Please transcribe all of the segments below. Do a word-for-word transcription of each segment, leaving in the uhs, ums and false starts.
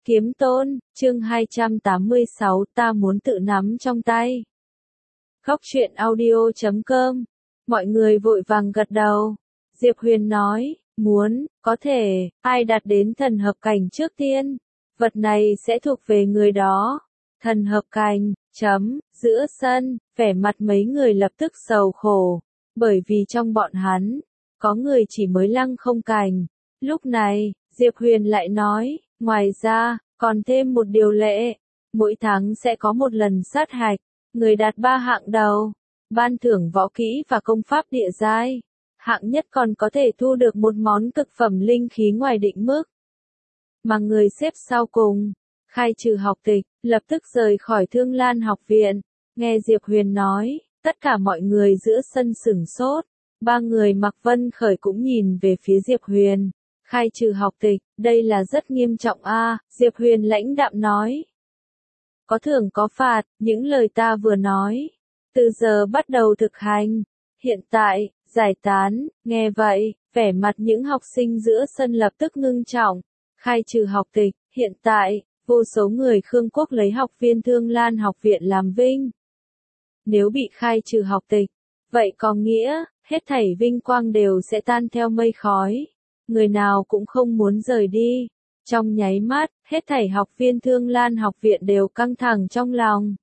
Kiếm Tôn, chương hai trăm tám mươi sáu, ta muốn tự nắm trong tay. Góc truyện audio chấm com. Mọi người vội vàng gật đầu. Diệp Huyền nói, muốn, có thể, ai đạt đến thần hợp cảnh trước tiên. Vật này sẽ thuộc về người đó. Thần hợp cảnh, chấm, giữa sân, vẻ mặt mấy người lập tức sầu khổ. Bởi vì trong bọn hắn, có người chỉ mới lăng không cảnh. Lúc này, Diệp Huyền lại nói, ngoài ra, còn thêm một điều lệ, mỗi tháng sẽ có một lần sát hạch, người đạt ba hạng đầu, ban thưởng võ kỹ và công pháp địa giai, hạng nhất còn có thể thu được một món cực phẩm linh khí ngoài định mức. Mà người xếp sau cùng, khai trừ học tịch, lập tức rời khỏi Thương Lan học viện, nghe Diệp Huyền nói, tất cả mọi người giữa sân sửng sốt, ba người Mạc Vân Khởi cũng nhìn về phía Diệp Huyền. Khai trừ học tịch, đây là rất nghiêm trọng a, Diệp Huyền lãnh đạm nói. Có thưởng có phạt, những lời ta vừa nói. Từ giờ bắt đầu thực hành. Hiện tại, giải tán, nghe vậy, vẻ mặt những học sinh giữa sân lập tức ngưng trọng. Khai trừ học tịch, hiện tại, vô số người Khương Quốc lấy học viên Thương Lan học viện làm vinh. Nếu bị khai trừ học tịch, vậy có nghĩa, hết thảy vinh quang đều sẽ tan theo mây khói. Người nào cũng không muốn rời đi. Trong nháy mắt, hết thảy học viên Thương Lan học viện đều căng thẳng trong lòng.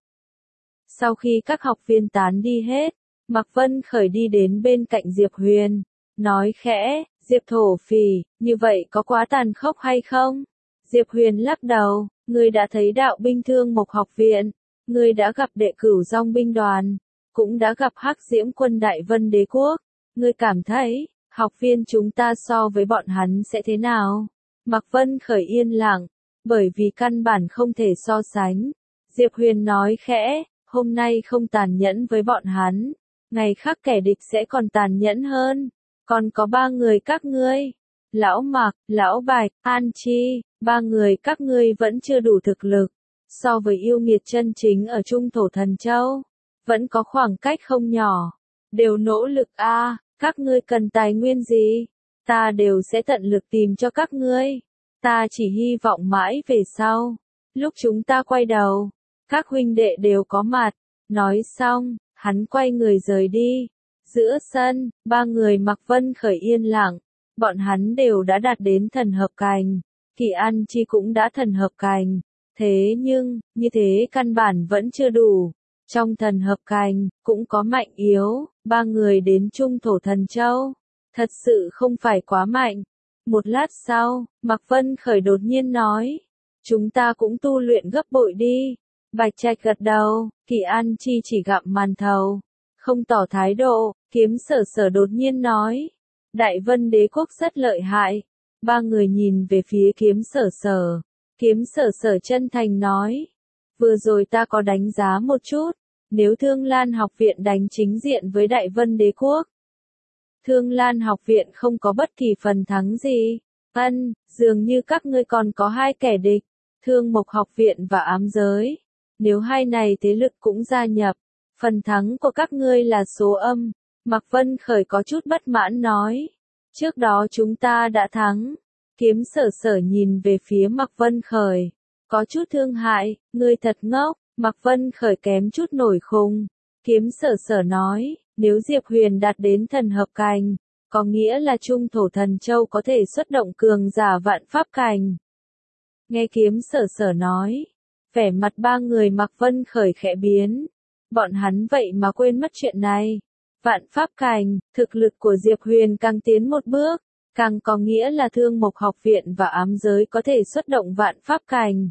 Sau khi các học viên tán đi hết, Mạc Vân Khởi đi đến bên cạnh Diệp Huyền, nói khẽ, Diệp thổ phỉ, như vậy có quá tàn khốc hay không? Diệp Huyền lắc đầu, ngươi đã thấy đạo binh Thương Mộc học viện, ngươi đã gặp đệ cửu Dòng binh đoàn, cũng đã gặp Hắc Diễm quân Đại Vân đế quốc, ngươi cảm thấy học viên chúng ta so với bọn hắn sẽ thế nào? Mạc Vân Khởi yên lặng, bởi vì căn bản không thể so sánh. Diệp Huyền nói khẽ, hôm nay không tàn nhẫn với bọn hắn, ngày khác kẻ địch sẽ còn tàn nhẫn hơn. Còn có ba người các ngươi, Lão Mạc, Lão Bạch, An Chi, ba người các ngươi vẫn chưa đủ thực lực. So với yêu nghiệt chân chính ở Trung Thổ Thần Châu, vẫn có khoảng cách không nhỏ. Đều nỗ lực a. À. Các ngươi cần tài nguyên gì? Ta đều sẽ tận lực tìm cho các ngươi. Ta chỉ hy vọng mãi về sau. Lúc chúng ta quay đầu, các huynh đệ đều có mặt. Nói xong, hắn quay người rời đi. Giữa sân, ba người Mạc Vân Khởi yên lặng. Bọn hắn đều đã đạt đến thần hợp cảnh. Kỳ An Chi cũng đã thần hợp cảnh. Thế nhưng, như thế căn bản vẫn chưa đủ. Trong thần hợp cảnh, cũng có mạnh yếu, ba người đến Trung Thổ Thần Châu. Thật sự không phải quá mạnh. Một lát sau, Mạc Vân Khởi đột nhiên nói. Chúng ta cũng tu luyện gấp bội đi. Bạch Trạch gật đầu, Kỳ An Chi chỉ gặm màn thầu. Không tỏ thái độ, Kiếm Sở Sở đột nhiên nói. Đại Vân đế quốc rất lợi hại. Ba người nhìn về phía Kiếm Sở Sở. Kiếm Sở Sở chân thành nói. Vừa rồi ta có đánh giá một chút. Nếu Thương Lan học viện đánh chính diện với Đại Vân đế quốc, Thương Lan học viện không có bất kỳ phần thắng gì. Ân, dường như các ngươi còn có hai kẻ địch, Thương Mộc học viện và ám giới. Nếu hai này thế lực cũng gia nhập, phần thắng của các ngươi là số âm. Mạc Vân Khởi có chút bất mãn nói. Trước đó chúng ta đã thắng. Kiếm Sở Sở nhìn về phía Mạc Vân Khởi. Có chút thương hại, ngươi thật ngốc. Mạc Vân Khởi kém chút nổi khùng. Kiếm Sở Sở nói, nếu Diệp Huyền đạt đến thần hợp cảnh, có nghĩa là Trung Thổ Thần Châu có thể xuất động cường giả vạn pháp cảnh. Nghe Kiếm Sở Sở nói, vẻ mặt ba người Mạc Vân Khởi khẽ biến. Bọn hắn vậy mà quên mất chuyện này. Vạn pháp cảnh, thực lực của Diệp Huyền càng tiến một bước, càng có nghĩa là Thương Mộc học viện và ám giới có thể xuất động vạn pháp cảnh.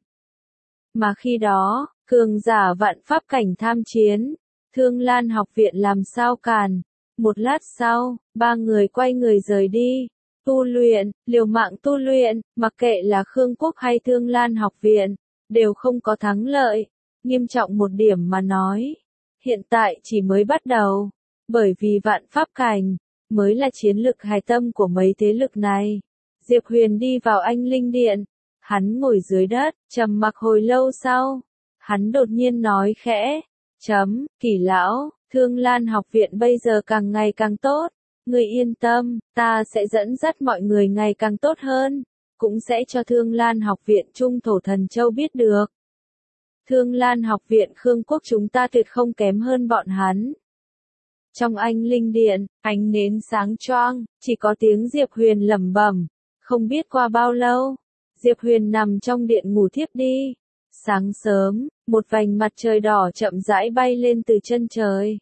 Mà khi đó, cường giả vạn pháp cảnh tham chiến, Thương Lan học viện làm sao càn. Một lát sau, ba người quay người rời đi. Tu luyện, liều mạng tu luyện, mặc kệ là Khương Quốc hay Thương Lan học viện, đều không có thắng lợi. Nghiêm trọng một điểm mà nói, hiện tại chỉ mới bắt đầu. Bởi vì vạn pháp cảnh, mới là chiến lực hạch tâm của mấy thế lực này. Diệp Huyền đi vào Anh Linh Điện. Hắn ngồi dưới đất, trầm mặc hồi lâu sau. Hắn đột nhiên nói khẽ. Chấm, Kỳ lão, Thương Lan học viện bây giờ càng ngày càng tốt. Ngươi yên tâm, ta sẽ dẫn dắt mọi người ngày càng tốt hơn. cũng sẽ cho Thương Lan Học viện Trung Thổ Thần Châu biết được. Thương Lan Học viện Khương Quốc chúng ta tuyệt không kém hơn bọn hắn. Trong Anh Linh Điện, ánh nến sáng choang, chỉ có tiếng Diệp Huyền lẩm bẩm. Không biết qua bao lâu, Diệp Huyền nằm trong điện ngủ thiếp đi. Sáng sớm, một vành mặt trời đỏ chậm rãi bay lên từ chân trời.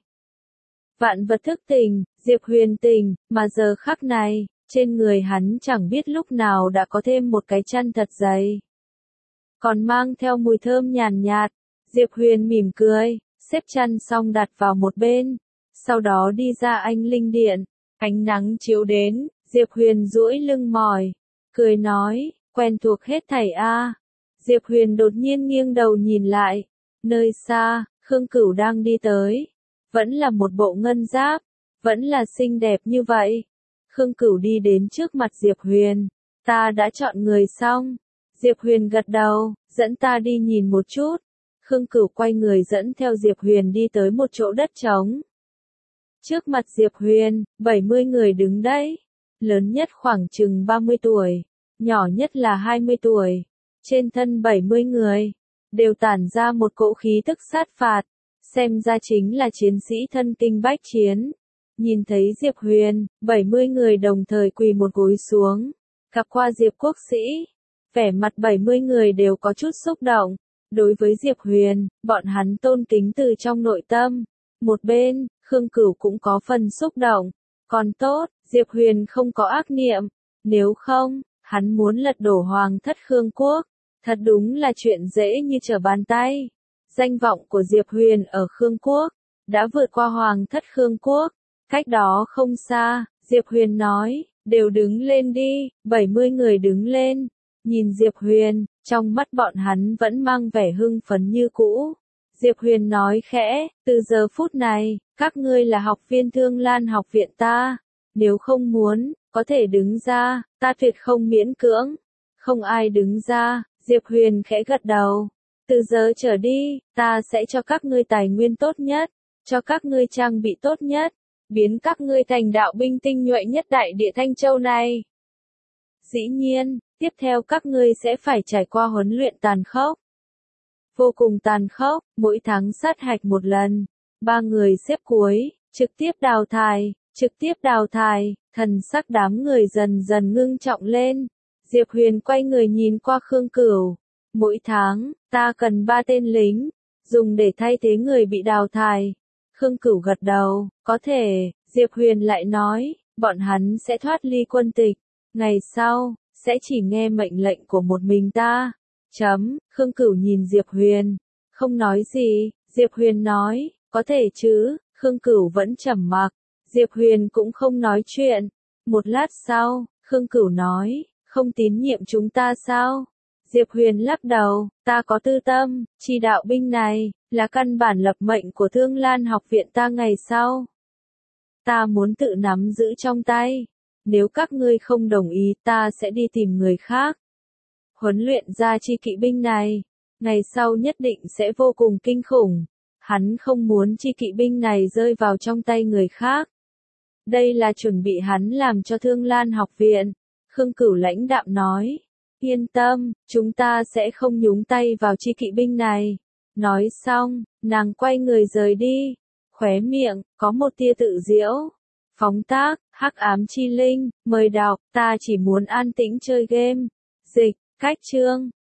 Vạn vật thức tỉnh, Diệp Huyền tỉnh, mà giờ khắc này, trên người hắn chẳng biết lúc nào đã có thêm một cái chăn thật dày. Còn mang theo mùi thơm nhàn nhạt, Diệp Huyền mỉm cười, xếp chăn xong đặt vào một bên. Sau đó đi ra Anh Linh Điện, ánh nắng chiếu đến, Diệp Huyền duỗi lưng mỏi, cười nói, quen thuộc hết thảy a. Diệp Huyền đột nhiên nghiêng đầu nhìn lại, nơi xa, Khương Cửu đang đi tới, vẫn là một bộ ngân giáp, vẫn là xinh đẹp như vậy. Khương Cửu đi đến trước mặt Diệp Huyền, ta đã chọn người xong. Diệp Huyền gật đầu, dẫn ta đi nhìn một chút. Khương Cửu quay người dẫn theo Diệp Huyền đi tới một chỗ đất trống. Trước mặt Diệp Huyền, bảy mươi người đứng đấy. Lớn nhất khoảng chừng ba mươi tuổi, nhỏ nhất là hai mươi tuổi. Trên thân bảy mươi người, đều tản ra một cỗ khí tức sát phạt. Xem ra chính là chiến sĩ thân kinh bách chiến. Nhìn thấy Diệp Huyền, bảy mươi người đồng thời quỳ một gối xuống. Gặp qua Diệp Quốc sĩ. Vẻ mặt bảy mươi người đều có chút xúc động. Đối với Diệp Huyền, bọn hắn tôn kính từ trong nội tâm. Một bên, Khương Cửu cũng có phần xúc động. Còn tốt, Diệp Huyền không có ác niệm. Nếu không, hắn muốn lật đổ hoàng thất Khương Quốc. Thật đúng là chuyện dễ như trở bàn tay. Danh vọng của Diệp Huyền ở Khương Quốc, đã vượt qua hoàng thất Khương Quốc. Cách đó không xa, Diệp Huyền nói, đều đứng lên đi, bảy mươi người đứng lên. Nhìn Diệp Huyền, trong mắt bọn hắn vẫn mang vẻ hưng phấn như cũ. Diệp Huyền nói khẽ, từ giờ phút này, các ngươi là học viên Thương Lan Học viện ta. Nếu không muốn, có thể đứng ra, ta tuyệt không miễn cưỡng. Không ai đứng ra, Diệp Huyền khẽ gật đầu. Từ giờ trở đi, ta sẽ cho các ngươi tài nguyên tốt nhất, cho các ngươi trang bị tốt nhất, biến các ngươi thành đạo binh tinh nhuệ nhất đại địa Thanh Châu này. Dĩ nhiên, tiếp theo các ngươi sẽ phải trải qua huấn luyện tàn khốc. Vô cùng tàn khốc, mỗi tháng sát hạch một lần. Ba người xếp cuối, trực tiếp đào thải, trực tiếp đào thải, thần sắc đám người dần dần ngưng trọng lên. Diệp Huyền quay người nhìn qua Khương Cửu. Mỗi tháng, ta cần ba tên lính, dùng để thay thế người bị đào thải. Khương Cửu gật đầu, có thể, Diệp Huyền lại nói, bọn hắn sẽ thoát ly quân tịch. Ngày sau, sẽ chỉ nghe mệnh lệnh của một mình ta. Chấm, Khương Cửu nhìn Diệp Huyền, không nói gì. Diệp Huyền nói, có thể chứ. Khương Cửu vẫn trầm mặc. Diệp Huyền cũng không nói chuyện. Một lát sau, Khương Cửu nói, không tín nhiệm chúng ta sao? Diệp Huyền lắc đầu, ta có tư tâm, chi đạo binh này, là căn bản lập mệnh của Thương Lan Học viện ta ngày sau. Ta muốn tự nắm giữ trong tay. Nếu các ngươi không đồng ý, ta sẽ đi tìm người khác. Huấn luyện ra chi kỵ binh này, ngày sau nhất định sẽ vô cùng kinh khủng. Hắn không muốn chi kỵ binh này rơi vào trong tay người khác. Đây là chuẩn bị hắn làm cho Thương Lan Học viện. Khương Cửu lãnh đạm nói. Yên tâm, chúng ta sẽ không nhúng tay vào chi kỵ binh này. Nói xong, nàng quay người rời đi. Khóe miệng, có một tia tự giễu. Phóng tác, Hắc Ám Chi Linh, mời đọc, ta chỉ muốn an tĩnh chơi game. Dịch, cách chương.